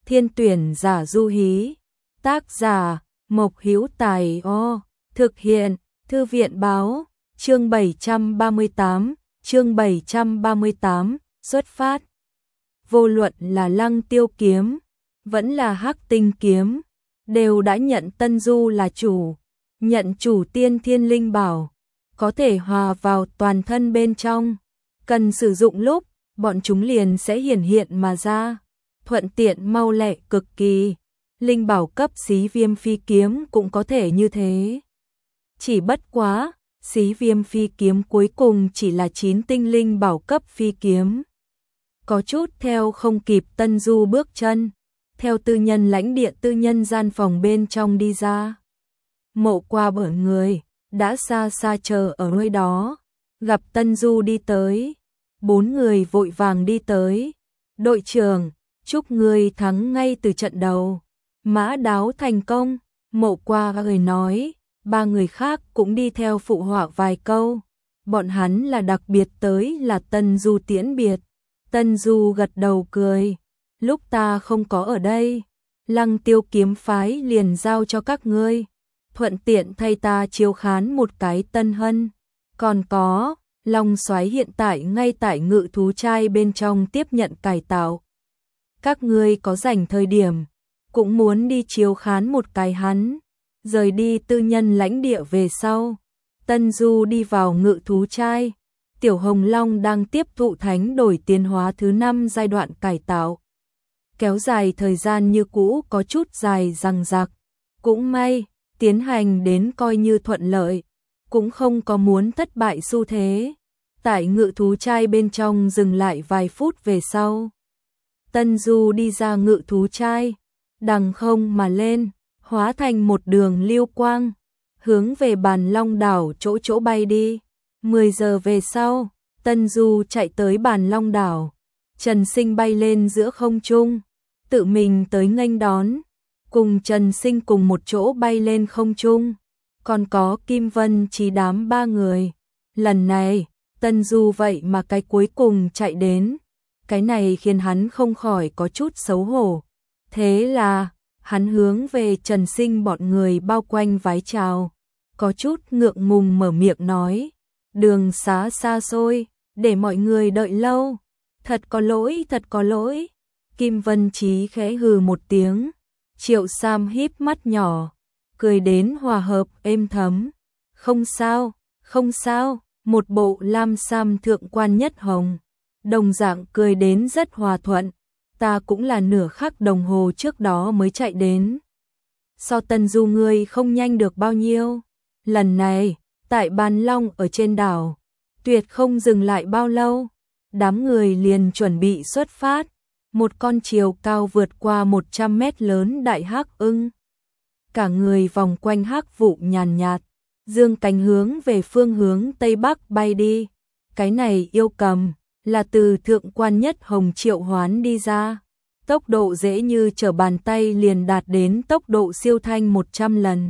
Thiên tuyển giả du hí. Tác giả Mộc Hữu Tài. Thực hiện Thư viện báo. Chương 738, xuất phát. Vô luận là Lăng Tiêu kiếm, vẫn là Hắc Tinh kiếm, đều đã nhận Tân Du là chủ, nhận chủ tiên thiên linh bảo, có thể hòa vào toàn thân bên trong, cần sử dụng lúc, bọn chúng liền sẽ hiển hiện mà ra, thuận tiện mau lẹ cực kỳ. Linh bảo cấp Xí Viêm Phi kiếm cũng có thể như thế. Chỉ bất quá, Xí Viêm Phi kiếm cuối cùng chỉ là 9 tinh linh bảo cấp phi kiếm. Có chút theo không kịp Tân Du bước chân, theo tư nhân lãnh địa tư nhân gian phòng bên trong đi ra. Mộ Qua bọn người, đã xa xa chờ ở nơi đó, gặp Tân Du đi tới. 4 người vội vàng đi tới. Đội trưởng, chúc người thắng ngay từ trận đầu. Mã đáo thành công, Mộ Qua người nói. 3 người khác cũng đi theo phụ họa vài câu. Bọn hắn là đặc biệt tới là Tân Du tiễn biệt. Tân Du gật đầu cười. Lúc ta không có ở đây, Lăng Tiêu kiếm phái liền giao cho các ngươi. Thuận tiện thay ta chiếu khán một cái tân hân. Còn có, Long Soái hiện tại ngay tại ngự thú trai bên trong tiếp nhận cải tạo. Các ngươi có rảnh thời điểm, cũng muốn đi chiếu khán một cái hắn. Rời đi tư nhân lãnh địa về sau, Tân Du đi vào ngự thú trai. Tiểu Hồng Long đang tiếp thụ thánh đổi tiến hóa thứ 5 giai đoạn cải tạo. Kéo dài thời gian như cũ có chút dài dằng dặc. Cũng may, tiến hành đến coi như thuận lợi, cũng không có muốn thất bại xu thế. Tại ngự thú trai bên trong dừng lại vài phút về sau. Tân Du đi ra ngự thú trai, đằng không mà lên, hóa thành một đường lưu quang, hướng về Bàn Long đảo chỗ bay đi. 10 giờ về sau, Tân Du chạy tới Bàn Long đảo, Trần Sinh bay lên giữa không trung, tự mình tới nghênh đón, cùng Trần Sinh cùng một chỗ bay lên không trung, còn có Kim Vân Chí đám 3 người. Lần này, Tân Du vậy mà cái cuối cùng chạy đến, cái này khiến hắn không khỏi có chút xấu hổ. Thế là, hắn hướng về Trần Sinh bọn người bao quanh vái chào, có chút ngượng ngùng mở miệng nói, đường xá xa xôi, để mọi người đợi lâu, thật có lỗi. Kim Vân Chí khẽ hừ một tiếng, Triệu Sam híp mắt nhỏ, cười đến hòa hợp êm thấm, không sao, một bộ lam sam thượng quan nhất hồng, đồng dạng cười đến rất hòa thuận. Ta cũng là nửa khắc đồng hồ trước đó mới chạy đến. So Tân Du ngươi không nhanh được bao nhiêu. Lần này, tại Bàn Long ở trên đảo, tuyệt không dừng lại bao lâu. Đám người liền chuẩn bị xuất phát. Một con chiều cao vượt qua 100 mét lớn đại hắc ưng. Cả người vòng quanh hắc vụ nhàn nhạt, dương cánh hướng về phương hướng Tây Bắc bay đi. Cái này yêu cầm là từ thượng quan nhất hồng triệu hoán đi ra. Tốc độ dễ như trở bàn tay liền đạt đến tốc độ siêu thanh 100 lần.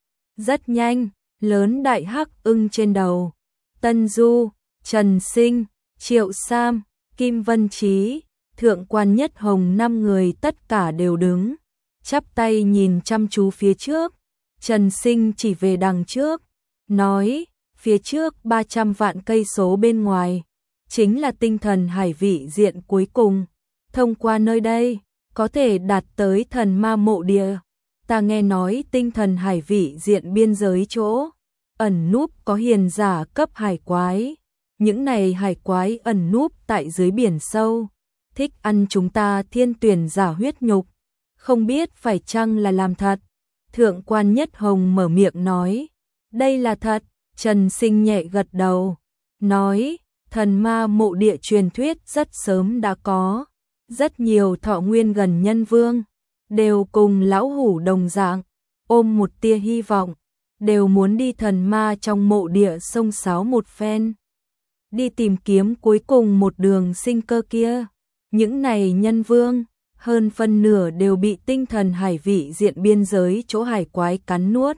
Rất nhanh, lớn đại hắc ưng trên đầu. Tân Du, Trần Sinh, Triệu Sam, Kim Vân Chí, thượng quan nhất hồng 5 người tất cả đều đứng, chắp tay nhìn chăm chú phía trước. Trần Sinh chỉ về đằng trước, nói, phía trước 300 vạn cây số bên ngoài, chính là tinh thần hải vị diện cuối cùng. Thông qua nơi đây, có thể đạt tới thần ma mộ địa. Ta nghe nói tinh thần hải vị diện biên giới chỗ ẩn núp có hiền giả cấp hải quái. Những này hải quái ẩn núp tại dưới biển sâu, thích ăn chúng ta thiên tuyển giả huyết nhục. Không biết phải chăng là làm thật? Thượng quan nhất hồng mở miệng nói, đây là thật. Trần Sinh nhẹ gật đầu, nói, thần ma mộ địa truyền thuyết rất sớm đã có. Rất nhiều thọ nguyên gần nhân vương, đều cùng lão hủ đồng dạng, ôm một tia hy vọng, đều muốn đi thần ma trong mộ địa sông sáo một phen. Đi tìm kiếm cuối cùng một đường sinh cơ kia. Những này nhân vương, hơn phân nửa đều bị tinh thần hải vị diện biên giới chỗ hải quái cắn nuốt.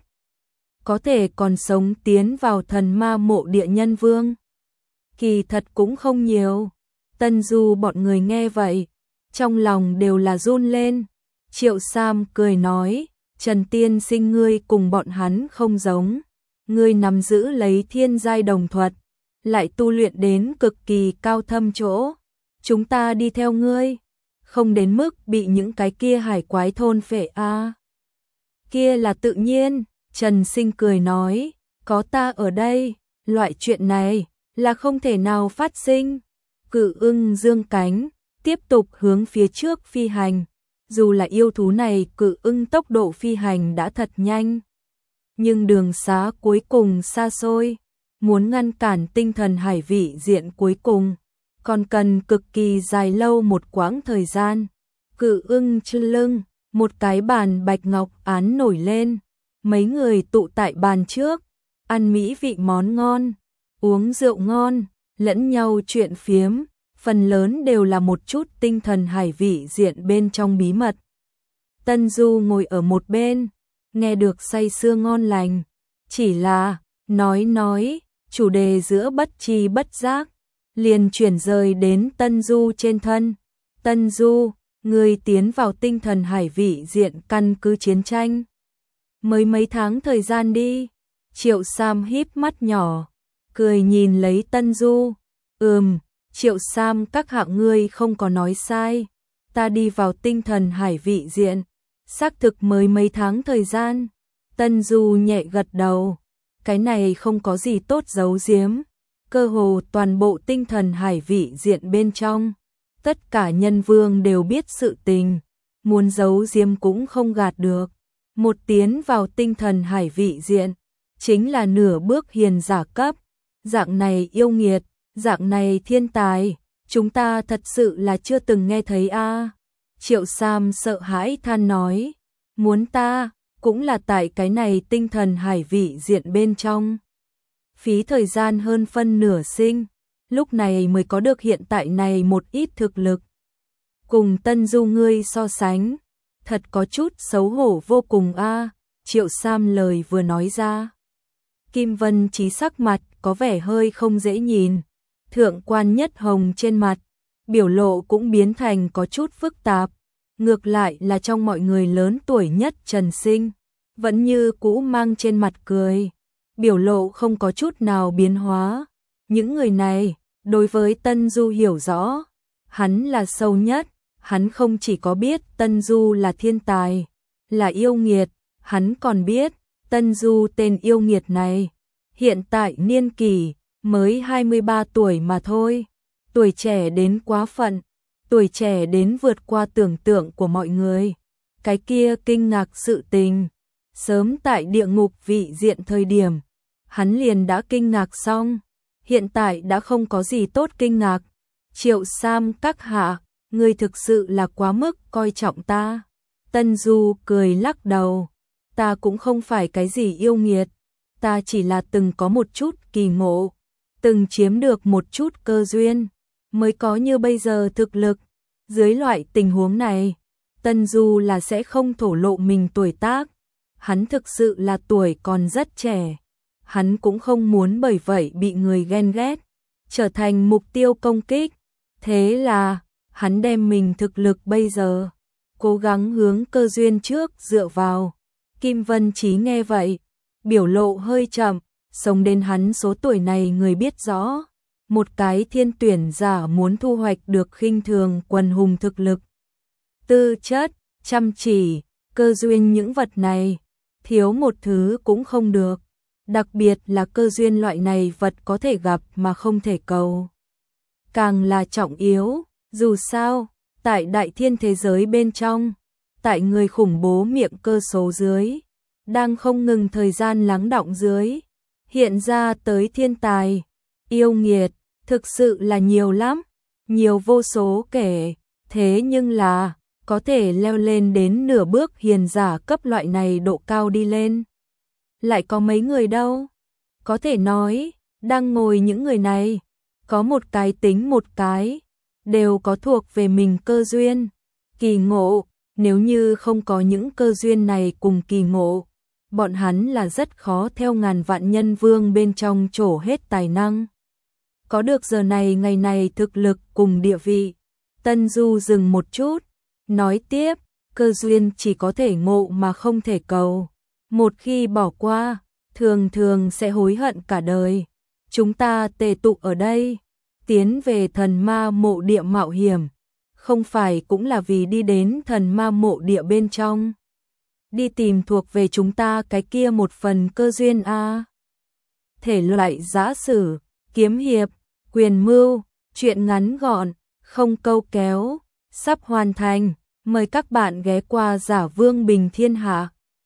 Có thể còn sống tiến vào thần ma mộ địa nhân vương, kỳ thật cũng không nhiều. Tân Du bọn người nghe vậy, trong lòng đều là run lên, Triệu Sam cười nói, Trần tiên sinh ngươi cùng bọn hắn không giống, ngươi nắm giữ lấy thiên giai đồng thuật, lại tu luyện đến cực kỳ cao thâm chỗ, chúng ta đi theo ngươi, không đến mức bị những cái kia hải quái thôn phệ a. Kia là tự nhiên, Trần Sinh cười nói, có ta ở đây, loại chuyện này là không thể nào phát sinh. Cự ưng dương cánh, tiếp tục hướng phía trước phi hành. Dù là yêu thú này cự ưng tốc độ phi hành đã thật nhanh, nhưng đường xá cuối cùng xa xôi, muốn ngăn cản tinh thần hải vị diện cuối cùng, còn cần cực kỳ dài lâu một quãng thời gian. Cự ưng trên lưng, một cái bàn bạch ngọc án nổi lên, mấy người tụ tại bàn trước, ăn mỹ vị món ngon, uống rượu ngon, lẫn nhau chuyện phiếm, phần lớn đều là một chút tinh thần hải vị diện bên trong bí mật. Tân Du ngồi ở một bên, nghe được say sưa ngon lành, chỉ là nói, chủ đề giữa bất tri bất giác, liền chuyển rời đến Tân Du trên thân. Tân Du, người tiến vào tinh thần hải vị diện căn cứ chiến tranh. Mới mấy tháng thời gian đi, Triệu Sam híp mắt nhỏ, cười nhìn lấy Tân Du. Triệu Sam các hạng ngươi không có nói sai, ta đi vào tinh thần hải vị diện, xác thực mới mấy tháng thời gian. Tân Du nhẹ gật đầu, cái này không có gì tốt giấu giếm, cơ hồ toàn bộ tinh thần hải vị diện bên trong, tất cả nhân vương đều biết sự tình, muốn giấu giếm cũng không gạt được. Một tiến vào tinh thần hải vị diện, chính là nửa bước hiền giả cấp, dạng này yêu nghiệt, dạng này thiên tài, chúng ta thật sự là chưa từng nghe thấy a. Triệu Sam sợ hãi than nói, muốn ta, cũng là tại cái này tinh thần hải vị diện bên trong. Phí thời gian hơn phân nửa sinh, lúc này mới có được hiện tại này một ít thực lực. Cùng Tân Du ngươi so sánh, thật có chút xấu hổ vô cùng a. Triệu Sam lời vừa nói ra, Kim Vân Chí sắc mặt có vẻ hơi không dễ nhìn. Thượng quan Nhất Hồng trên mặt, biểu lộ cũng biến thành có chút phức tạp. Ngược lại là trong mọi người lớn tuổi nhất Trần Sinh, vẫn như cũ mang trên mặt cười, biểu lộ không có chút nào biến hóa. Những người này, đối với Tân Du hiểu rõ, hắn là sâu nhất, hắn không chỉ có biết Tân Du là thiên tài, là yêu nghiệt, hắn còn biết, Tân Du tên yêu nghiệt này, hiện tại niên kỷ mới 23 tuổi mà thôi, tuổi trẻ đến quá phận, tuổi trẻ đến vượt qua tưởng tượng của mọi người. Cái kia kinh ngạc sự tình, sớm tại địa ngục vị diện thời điểm, hắn liền đã kinh ngạc xong, hiện tại đã không có gì tốt kinh ngạc. Triệu Sam các hạ, ngươi thực sự là quá mức coi trọng ta. Tân Du cười lắc đầu, ta cũng không phải cái gì yêu nghiệt, ta chỉ là từng có một chút kỳ ngộ, từng chiếm được một chút cơ duyên, mới có như bây giờ thực lực. Dưới loại tình huống này, Tân Du là sẽ không thổ lộ mình tuổi tác, hắn thực sự là tuổi còn rất trẻ, hắn cũng không muốn bởi vậy bị người ghen ghét, trở thành mục tiêu công kích. Thế là, hắn đem mình thực lực bây giờ, cố gắng hướng cơ duyên trước dựa vào. Kim Vân Chí nghe vậy, biểu lộ hơi chậm, sống đến hắn số tuổi này người biết rõ, một cái thiên tuyển giả muốn thu hoạch được khinh thường quần hùng thực lực, tư chất, chăm chỉ, cơ duyên những vật này, thiếu một thứ cũng không được, đặc biệt là cơ duyên loại này vật có thể gặp mà không thể cầu. Càng là trọng yếu, dù sao, tại đại thiên thế giới bên trong, tại người khủng bố miệng cơ số dưới, đang không ngừng thời gian lắng đọng dưới, hiện ra tới thiên tài, yêu nghiệt, thực sự là nhiều lắm, nhiều vô số kể, thế nhưng là, có thể leo lên đến nửa bước hiền giả cấp loại này độ cao đi lên. Lại có mấy người đâu, có thể nói, đang ngồi những người này, có một cái tính một cái, đều có thuộc về mình cơ duyên, kỳ ngộ, nếu như không có những cơ duyên này cùng kỳ ngộ, bọn hắn là rất khó theo ngàn vạn nhân vương bên trong trổ hết tài năng. Có được giờ này ngày này thực lực cùng địa vị. Tân Du dừng một chút, nói tiếp, cơ duyên chỉ có thể ngộ mà không thể cầu. Một khi bỏ qua, thường thường sẽ hối hận cả đời. Chúng ta tề tụ ở đây, tiến về thần ma mộ địa mạo hiểm, không phải cũng là vì đi đến thần ma mộ địa bên trong, đi tìm thuộc về chúng ta cái kia một phần cơ duyên a. Thể loại giã sử, kiếm hiệp, quyền mưu, truyện ngắn gọn, không câu kéo, sắp hoàn thành. Mời các bạn ghé qua Giả Vương Bình Thiên Hạ.